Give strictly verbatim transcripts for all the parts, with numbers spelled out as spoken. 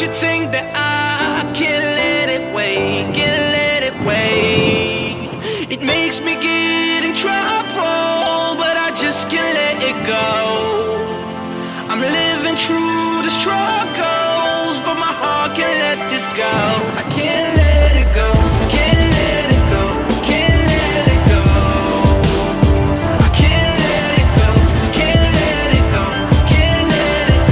you think that I can't let it wait, can't let it wait? It makes me get in trouble, but I just can't let it go. I'm living through the struggles, but my heart can't let this go. I can't let it go, can't let it go, can't let it go. I can't let it go, can't let it go, can't let it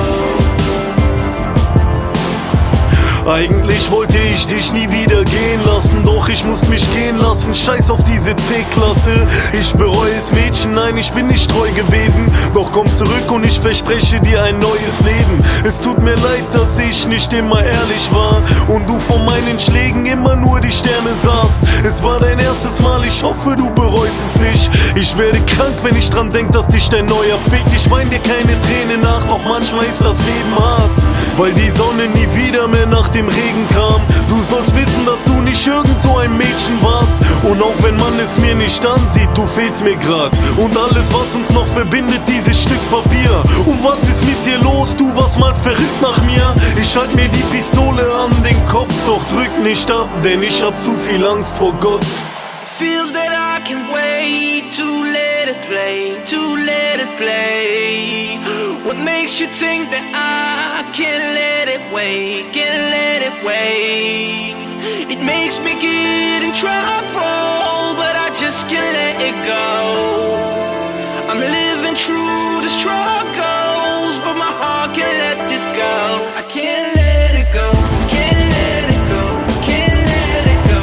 go. Eigentlich wollte ich dich nie wieder gehen lassen, doch ich muss mich gehen lassen, scheiß auf diese C-Klasse. Ich bereue es, Mädchen, nein, ich bin nicht treu gewesen, doch komm zurück und ich verspreche dir ein neues Leben. Es tut mir leid, dass ich nicht immer ehrlich war und du von meinen Schlägen immer nur die Sterne sahst. Es war dein erstes Mal, ich hoffe, du bereust es nicht. Ich werde krank, wenn ich dran denk, dass dich dein neuer fickt. Ich wein dir keine Träne nach, doch manchmal ist das Leben hart, weil die Sonne nie wieder mehr nach dem Regen kam. Du sollst wissen, dass du nicht irgend so ein Mädchen warst, und auch wenn man es mir nicht ansieht, du fehlst mir grad. Und alles, was uns noch verbindet, dieses Stück Papier. Und was ist mit dir los? Du warst mal verrückt nach mir. Ich halt mir die Pistole an den Kopf, doch drück nicht ab, denn ich hab zu viel Angst vor Gott. Feels that I can wait to let it play, to let it play. What makes you think that I can't let it wait, can't let it wait? It makes me get in trouble, but I just can't let it go. I'm living through the struggles, but my heart can't let this go. I can't let it go, can't let it go, can't let it go.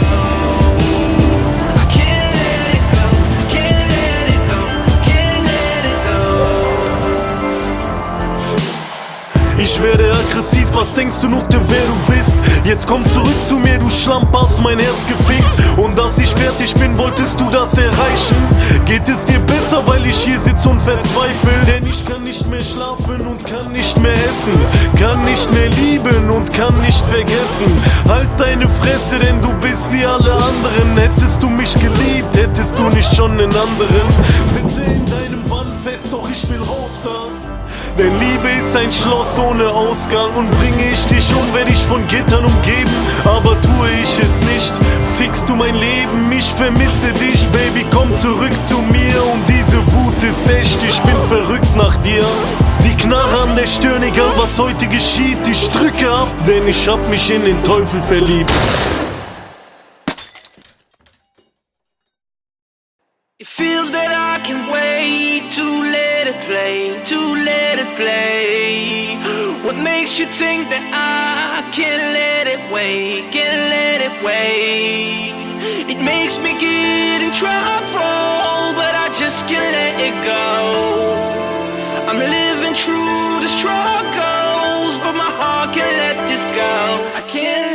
I can't let it go, can't let it go, can't let it go. Ich werde aggressiv, was denkst du, Nutte, wer du bist? Jetzt komm zurück zu mir, du Schlamp, hast mein Herz gefickt. Und dass ich fertig bin, wolltest du das erreichen? Geht es dir besser, weil ich hier sitze und verzweifle? Denn ich kann nicht mehr schlafen und kann nicht mehr essen, kann nicht mehr lieben und kann nicht vergessen. Halt deine Fresse, denn du bist wie alle anderen. Hättest du mich geliebt, hättest du nicht schon einen anderen. Sitze in deinem Bann fest, doch ich will raus da. Denn Liebe ist ein Schloss ohne Ausgang, und bringe ich dich um, werde ich von Gittern umgeben, aber tue ich es nicht, fickst du mein Leben, ich vermisse dich, Baby, komm zurück zu mir, und diese Wut ist echt, ich bin verrückt nach dir. Die Knarre an der Stirn, egal was heute geschieht, ich drücke ab, denn ich hab mich in den Teufel verliebt. It feels that I can wait to let it play, to let it play. What makes you think that I can't let it wait, can't let it wait? It makes me get in trouble, but I just can't let it go. I'm living through the struggles, but my heart can't let this go. I can't